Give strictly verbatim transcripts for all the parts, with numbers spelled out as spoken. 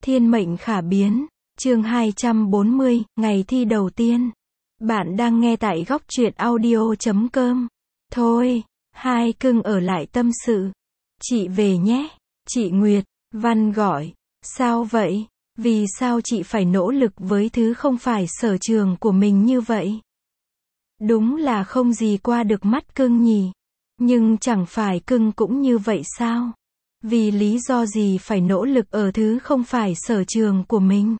Thiên mệnh khả biến, chương hai trăm bốn mươi, ngày thi đầu tiên. Bạn đang nghe tại góc truyện audio chấm com. Thôi, hai cưng ở lại tâm sự. Chị về nhé. Chị Nguyệt, Văn gọi. Sao vậy? Vì sao chị phải nỗ lực với thứ không phải sở trường của mình như vậy? Đúng là không gì qua được mắt cưng nhỉ. Nhưng chẳng phải cưng cũng như vậy sao? Vì lý do gì phải nỗ lực ở thứ không phải sở trường của mình?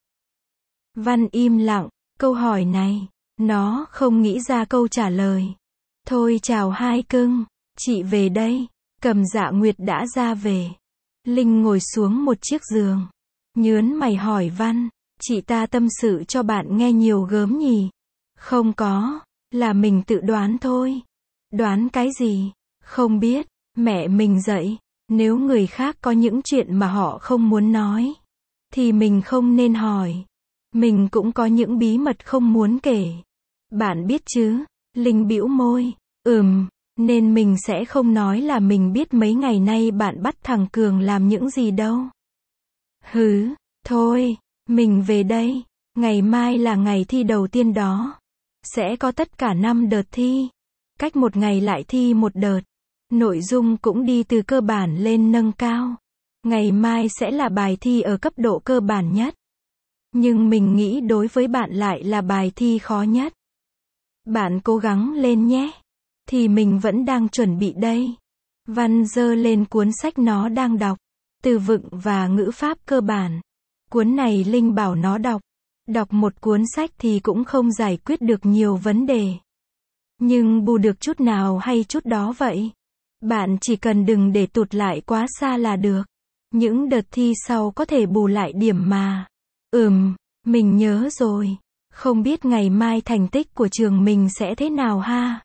Văn im lặng, câu hỏi này, nó không nghĩ ra câu trả lời. Thôi chào hai cưng, chị về đây. Cầm Dạ Nguyệt đã ra về. Linh ngồi xuống một chiếc giường. Nhớn mày hỏi Văn, chị ta tâm sự cho bạn nghe nhiều gớm nhỉ? Không có, là mình tự đoán thôi. Đoán cái gì? Không biết, mẹ mình dạy, nếu người khác có những chuyện mà họ không muốn nói, thì mình không nên hỏi. Mình cũng có những bí mật không muốn kể. Bạn biết chứ? Linh bĩu môi, ừm, nên mình sẽ không nói là mình biết mấy ngày nay bạn bắt thằng Cường làm những gì đâu. Hứ, thôi, mình về đây. Ngày mai là ngày thi đầu tiên đó. Sẽ có tất cả năm đợt thi. Cách một ngày lại thi một đợt. Nội dung cũng đi từ cơ bản lên nâng cao. Ngày mai sẽ là bài thi ở cấp độ cơ bản nhất. Nhưng mình nghĩ đối với bạn lại là bài thi khó nhất. Bạn cố gắng lên nhé. Thì mình vẫn đang chuẩn bị đây. Văn giơ lên cuốn sách nó đang đọc. Từ vựng và ngữ pháp cơ bản. Cuốn này Linh bảo nó đọc. Đọc một cuốn sách thì cũng không giải quyết được nhiều vấn đề. Nhưng bù được chút nào hay chút đó vậy. Bạn chỉ cần đừng để tụt lại quá xa là được. Những đợt thi sau có thể bù lại điểm mà. Ừm, mình nhớ rồi. Không biết ngày mai thành tích của trường mình sẽ thế nào ha?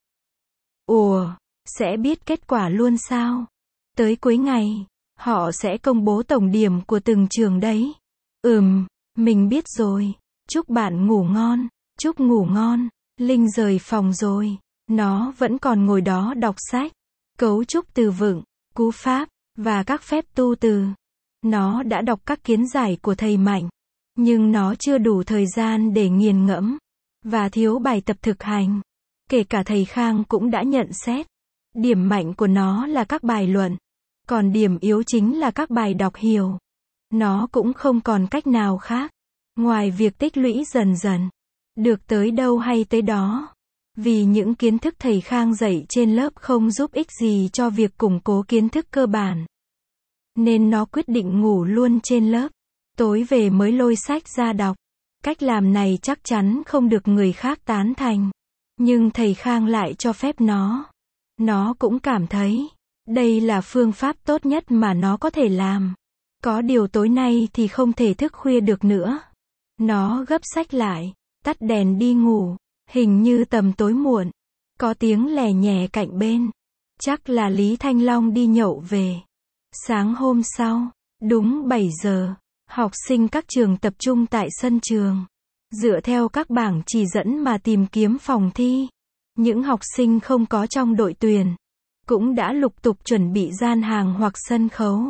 Ủa, sẽ biết kết quả luôn sao? Tới cuối ngày, họ sẽ công bố tổng điểm của từng trường đấy. Ừm, mình biết rồi. Chúc bạn ngủ ngon. Chúc ngủ ngon. Linh rời phòng rồi. Nó vẫn còn ngồi đó đọc sách. Cấu trúc từ vựng, cú pháp, và các phép tu từ. Nó đã đọc các kiến giải của thầy Mạnh. Nhưng nó chưa đủ thời gian để nghiền ngẫm. Và thiếu bài tập thực hành. Kể cả thầy Khang cũng đã nhận xét. Điểm mạnh của nó là các bài luận. Còn điểm yếu chính là các bài đọc hiểu. Nó cũng không còn cách nào khác. Ngoài việc tích lũy dần dần. Được tới đâu hay tới đó. Vì những kiến thức thầy Khang dạy trên lớp không giúp ích gì cho việc củng cố kiến thức cơ bản. Nên nó quyết định ngủ luôn trên lớp. Tối về mới lôi sách ra đọc. Cách làm này chắc chắn không được người khác tán thành. Nhưng thầy Khang lại cho phép nó. Nó cũng cảm thấy đây là phương pháp tốt nhất mà nó có thể làm. Có điều tối nay thì không thể thức khuya được nữa. Nó gấp sách lại, tắt đèn đi ngủ. Hình như tầm tối muộn. Có tiếng lè nhè cạnh bên. Chắc là Lý Thanh Long đi nhậu về. Sáng hôm sau, đúng bảy giờ, học sinh các trường tập trung tại sân trường. Dựa theo các bảng chỉ dẫn mà tìm kiếm phòng thi. Những học sinh không có trong đội tuyển cũng đã lục tục chuẩn bị gian hàng hoặc sân khấu.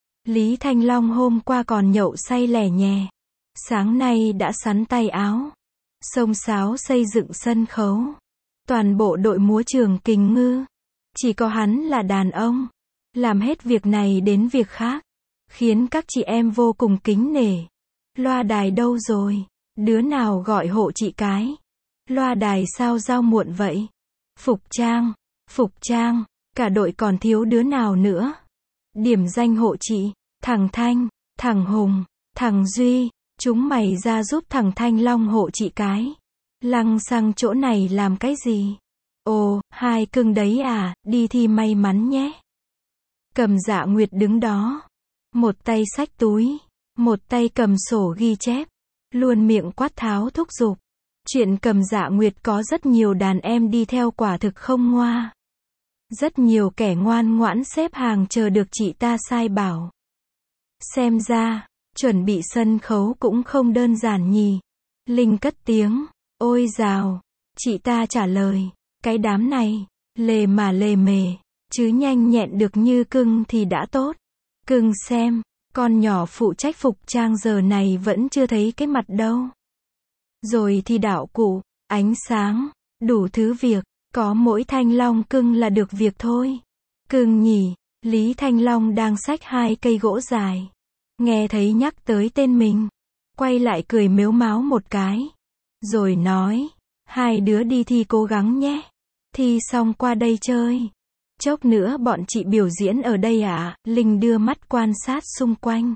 Lý Thanh Long hôm qua còn nhậu say lè nhè. Sáng nay đã sắn tay áo. Xông xáo xây dựng sân khấu. Toàn bộ đội múa trường Kình Ngư. Chỉ có hắn là đàn ông. Làm hết việc này đến việc khác. Khiến các chị em vô cùng kính nể. Loa đài đâu rồi? Đứa nào gọi hộ chị cái? Loa đài sao giao muộn vậy? Phục trang. Phục trang. Cả đội còn thiếu đứa nào nữa? Điểm danh hộ chị. Thằng Thanh. Thằng Hùng. Thằng Duy. Chúng mày ra giúp thằng Thanh Long hộ chị cái. Lăng xăng chỗ này làm cái gì? Ồ, hai cưng đấy à, đi thi may mắn nhé. Cầm Dạ Nguyệt đứng đó. Một tay xách túi. Một tay cầm sổ ghi chép. Luôn miệng quát tháo thúc giục. Chuyện Cầm Dạ Nguyệt có rất nhiều đàn em đi theo quả thực không ngoa. Rất nhiều kẻ ngoan ngoãn xếp hàng chờ được chị ta sai bảo. Xem ra, chuẩn bị sân khấu cũng không đơn giản nhỉ. Linh cất tiếng. Ôi dào. Chị ta trả lời. Cái đám này, lề mà lề mề. Chứ nhanh nhẹn được như cưng thì đã tốt. Cưng xem. Con nhỏ phụ trách phục trang giờ này vẫn chưa thấy cái mặt đâu. Rồi thì đạo cụ, ánh sáng, đủ thứ việc, có mỗi Thanh Long cưng là được việc thôi. Cưng nhỉ, Lý Thanh Long đang xách hai cây gỗ dài. Nghe thấy nhắc tới tên mình, quay lại cười mếu máo một cái. Rồi nói, hai đứa đi thi cố gắng nhé. Thi xong qua đây chơi. Chốc nữa bọn chị biểu diễn ở đây à? Linh đưa mắt quan sát xung quanh.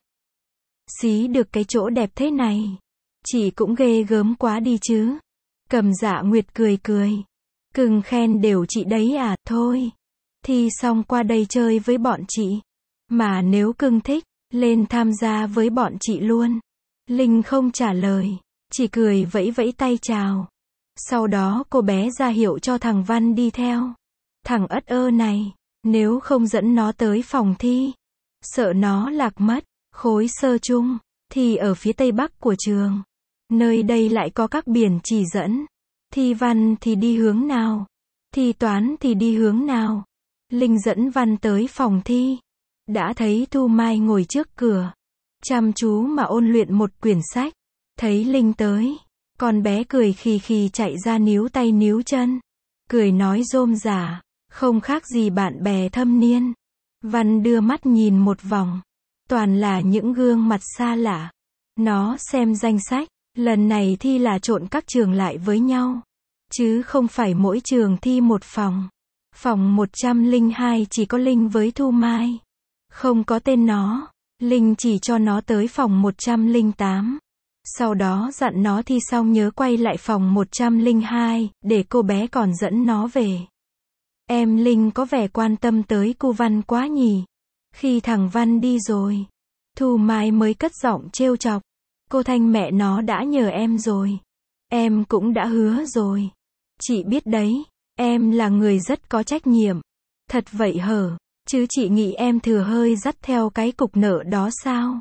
Xí được cái chỗ đẹp thế này. Chị cũng ghê gớm quá đi chứ. Cầm Dạ Nguyệt cười cười. Cưng khen đều chị đấy à? Thôi. Thi xong qua đây chơi với bọn chị. Mà nếu cưng thích, lên tham gia với bọn chị luôn. Linh không trả lời. Chỉ cười vẫy vẫy tay chào. Sau đó cô bé ra hiệu cho thằng Văn đi theo. Thằng ất ơ này, nếu không dẫn nó tới phòng thi, sợ nó lạc mất. Khối sơ chung, thì ở phía tây bắc của trường. Nơi đây lại có các biển chỉ dẫn. Thi văn thì đi hướng nào? Thi toán thì đi hướng nào? Linh dẫn Văn tới phòng thi. Đã thấy Thu Mai ngồi trước cửa. Chăm chú mà ôn luyện một quyển sách. Thấy Linh tới. Con bé cười khì khì chạy ra níu tay níu chân. Cười nói rôm rả. Không khác gì bạn bè thâm niên. Văn đưa mắt nhìn một vòng. Toàn là những gương mặt xa lạ. Nó xem danh sách. Lần này thi là trộn các trường lại với nhau. Chứ không phải mỗi trường thi một phòng. Phòng một trăm lẻ hai chỉ có Linh với Thu Mai. Không có tên nó. Linh chỉ cho nó tới phòng một trăm lẻ tám. Sau đó dặn nó thi xong nhớ quay lại phòng một trăm lẻ hai, để cô bé còn dẫn nó về. Em Linh có vẻ quan tâm tới cô Văn quá nhỉ. Khi thằng Văn đi rồi, Thu Mai mới cất giọng trêu chọc. Cô Thanh mẹ nó đã nhờ em rồi. Em cũng đã hứa rồi. Chị biết đấy, em là người rất có trách nhiệm. Thật vậy hở, chứ chị nghĩ em thừa hơi dắt theo cái cục nợ đó sao?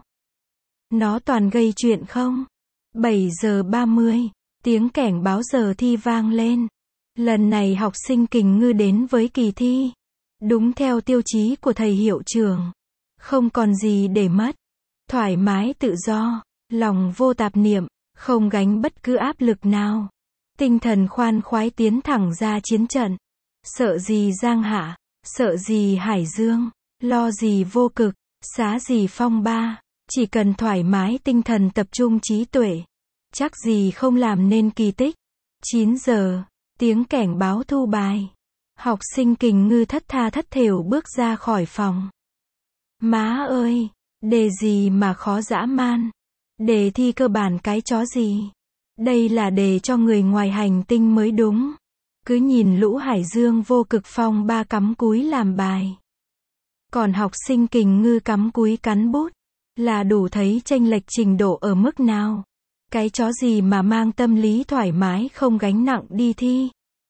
Nó toàn gây chuyện không? bảy giờ ba mươi, tiếng cảnh báo giờ thi vang lên. Lần này học sinh Kình Ngư đến với kỳ thi. Đúng theo tiêu chí của thầy hiệu trưởng. Không còn gì để mất. Thoải mái tự do, lòng vô tạp niệm, không gánh bất cứ áp lực nào. Tinh thần khoan khoái tiến thẳng ra chiến trận. Sợ gì Giang Hạ, sợ gì Hải Dương, lo gì vô cực, xá gì phong ba. Chỉ cần thoải mái tinh thần tập trung trí tuệ. Chắc gì không làm nên kỳ tích. chín giờ, tiếng cảnh báo thu bài. Học sinh Kình Ngư thất tha thất thểu bước ra khỏi phòng. Má ơi, đề gì mà khó dã man. Đề thi cơ bản cái chó gì. Đây là đề cho người ngoài hành tinh mới đúng. Cứ nhìn lũ Hải Dương vô cực phong ba cắm cúi làm bài. Còn học sinh Kình Ngư cắm cúi cắn bút. Là đủ thấy chênh lệch trình độ ở mức nào. Cái chó gì mà mang tâm lý thoải mái không gánh nặng đi thi.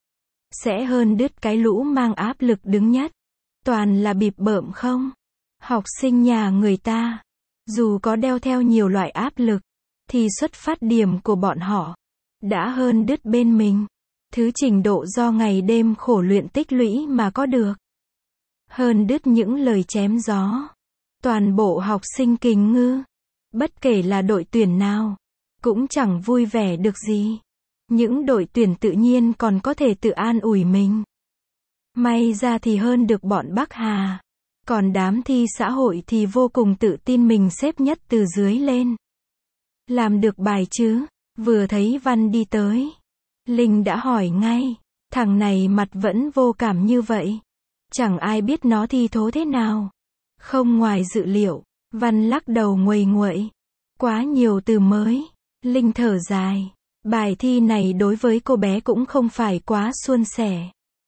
Sẽ hơn đứt cái lũ mang áp lực đứng nhất. Toàn là bịp bợm không? Học sinh nhà người ta, dù có đeo theo nhiều loại áp lực, thì xuất phát điểm của bọn họ đã hơn đứt bên mình. Thứ trình độ do ngày đêm khổ luyện tích lũy mà có được. Hơn đứt những lời chém gió. Toàn bộ học sinh Kình Ngư, bất kể là đội tuyển nào, cũng chẳng vui vẻ được gì. Những đội tuyển tự nhiên còn có thể tự an ủi mình. May ra thì hơn được bọn Bắc Hà. Còn đám thi xã hội thì vô cùng tự tin mình xếp nhất từ dưới lên. Làm được bài chứ? Vừa thấy Văn đi tới, Linh đã hỏi ngay. Thằng này mặt vẫn vô cảm như vậy. Chẳng ai biết nó thi thố thế nào. Không ngoài dự liệu, Văn lắc đầu nguầy nguậy. Quá nhiều từ mới. Linh thở dài. Bài thi này đối với cô bé cũng không phải quá suôn sẻ.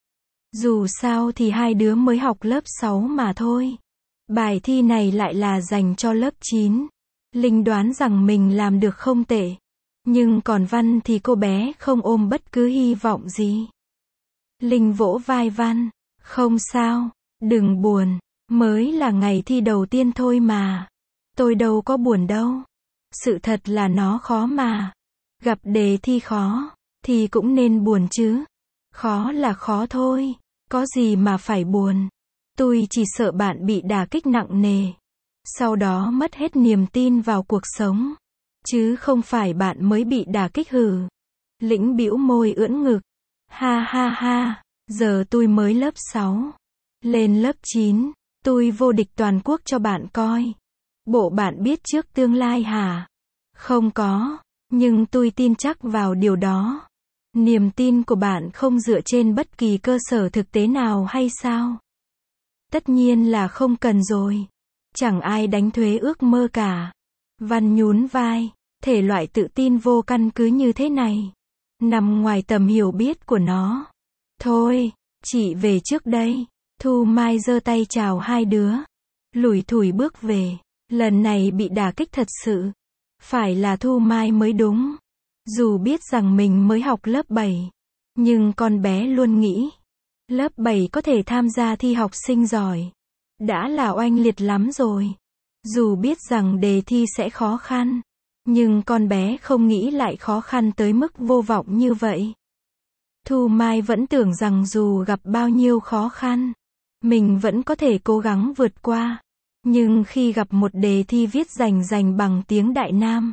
Dù sao thì hai đứa mới học lớp sáu mà thôi. Bài thi này lại là dành cho lớp chín. Linh đoán rằng mình làm được không tệ. Nhưng còn Văn thì cô bé không ôm bất cứ hy vọng gì. Linh vỗ vai Văn. Không sao, đừng buồn. Mới là ngày thi đầu tiên thôi mà. Tôi đâu có buồn đâu. Sự thật là nó khó mà. Gặp đề thi khó, thì cũng nên buồn chứ. Khó là khó thôi. Có gì mà phải buồn. Tôi chỉ sợ bạn bị đả kích nặng nề. sau đó mất hết niềm tin vào cuộc sống. Chứ không phải bạn mới bị đả kích hừ. Lĩnh bĩu môi ưỡn ngực. Ha ha ha, giờ tôi mới lớp sáu. Lên lớp chín, tôi vô địch toàn quốc cho bạn coi. Bộ bạn biết trước tương lai hả? Không có, nhưng tôi tin chắc vào điều đó. Niềm tin của bạn không dựa trên bất kỳ cơ sở thực tế nào hay sao? Tất nhiên là không cần rồi. Chẳng ai đánh thuế ước mơ cả. Văn nhún vai, thể loại tự tin vô căn cứ như thế này, nằm ngoài tầm hiểu biết của nó. Thôi, chị về trước đây. Thu Mai giơ tay chào hai đứa. Lủi thủi bước về. Lần này bị đả kích thật sự. Phải là Thu Mai mới đúng. Dù biết rằng mình mới học lớp bảy, nhưng con bé luôn nghĩ, lớp bảy có thể tham gia thi học sinh giỏi. Đã là oanh liệt lắm rồi. Dù biết rằng đề thi sẽ khó khăn, nhưng con bé không nghĩ lại khó khăn tới mức vô vọng như vậy. Thu Mai vẫn tưởng rằng dù gặp bao nhiêu khó khăn, mình vẫn có thể cố gắng vượt qua. Nhưng khi gặp một đề thi viết rành rành bằng tiếng Đại Nam,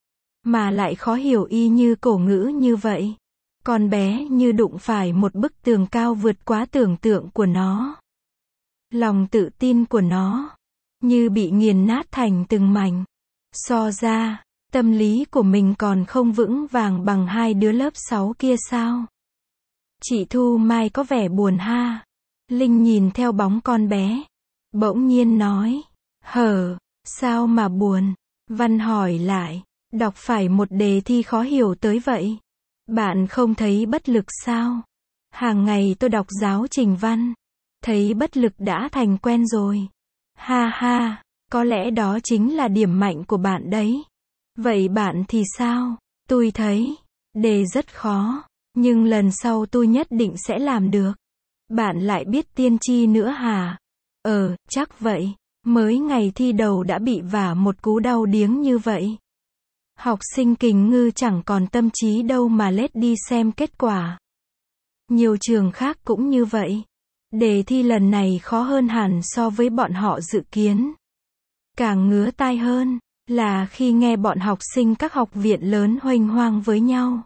mà lại khó hiểu y như cổ ngữ như vậy, con bé như đụng phải một bức tường cao vượt quá tưởng tượng của nó. Lòng tự tin của nó như bị nghiền nát thành từng mảnh. So ra, tâm lý của mình còn không vững vàng bằng hai đứa lớp sáu kia sao? Chị Thu Mai có vẻ buồn ha. Linh nhìn theo bóng con bé, bỗng nhiên nói, hờ, sao mà buồn? Văn hỏi lại, đọc phải một đề thi khó hiểu tới vậy. Bạn không thấy bất lực sao? Hàng ngày tôi đọc giáo trình văn, thấy bất lực đã thành quen rồi. Ha ha, có lẽ đó chính là điểm mạnh của bạn đấy. Vậy bạn thì sao? Tôi thấy, đề rất khó, nhưng lần sau tôi nhất định sẽ làm được. Bạn lại biết tiên tri nữa hả? Ờ, chắc vậy. Mới ngày thi đầu đã bị vả một cú đau điếng như vậy. Học sinh Kình Ngư chẳng còn tâm trí đâu mà lết đi xem kết quả. Nhiều trường khác cũng như vậy. Đề thi lần này khó hơn hẳn so với bọn họ dự kiến. Càng ngứa tai hơn là khi nghe bọn học sinh các học viện lớn huênh hoang với nhau.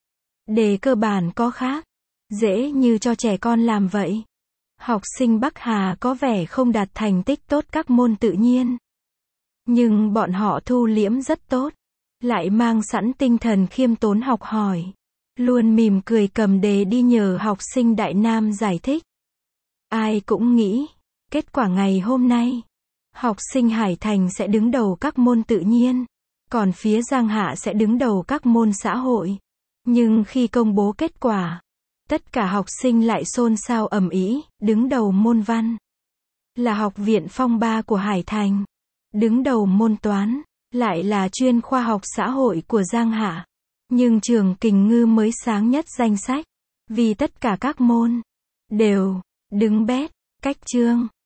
Đề cơ bản có khác, dễ như cho trẻ con làm vậy. Học sinh Bắc Hà có vẻ không đạt thành tích tốt các môn tự nhiên. Nhưng bọn họ thu liễm rất tốt, lại mang sẵn tinh thần khiêm tốn học hỏi. Luôn mỉm cười cầm đề đi nhờ học sinh Đại Nam giải thích. Ai cũng nghĩ, kết quả ngày hôm nay, học sinh Hải Thành sẽ đứng đầu các môn tự nhiên, còn phía Giang Hạ sẽ đứng đầu các môn xã hội. Nhưng khi công bố kết quả, tất cả học sinh lại xôn xao ầm ĩ, đứng đầu môn văn là Học viện Phong Ba của Hải Thành, đứng đầu môn toán lại là chuyên khoa học xã hội của Giang Hạ. Nhưng trường Kình Ngư mới sáng nhất danh sách, vì tất cả các môn đều đứng bét, cách chương.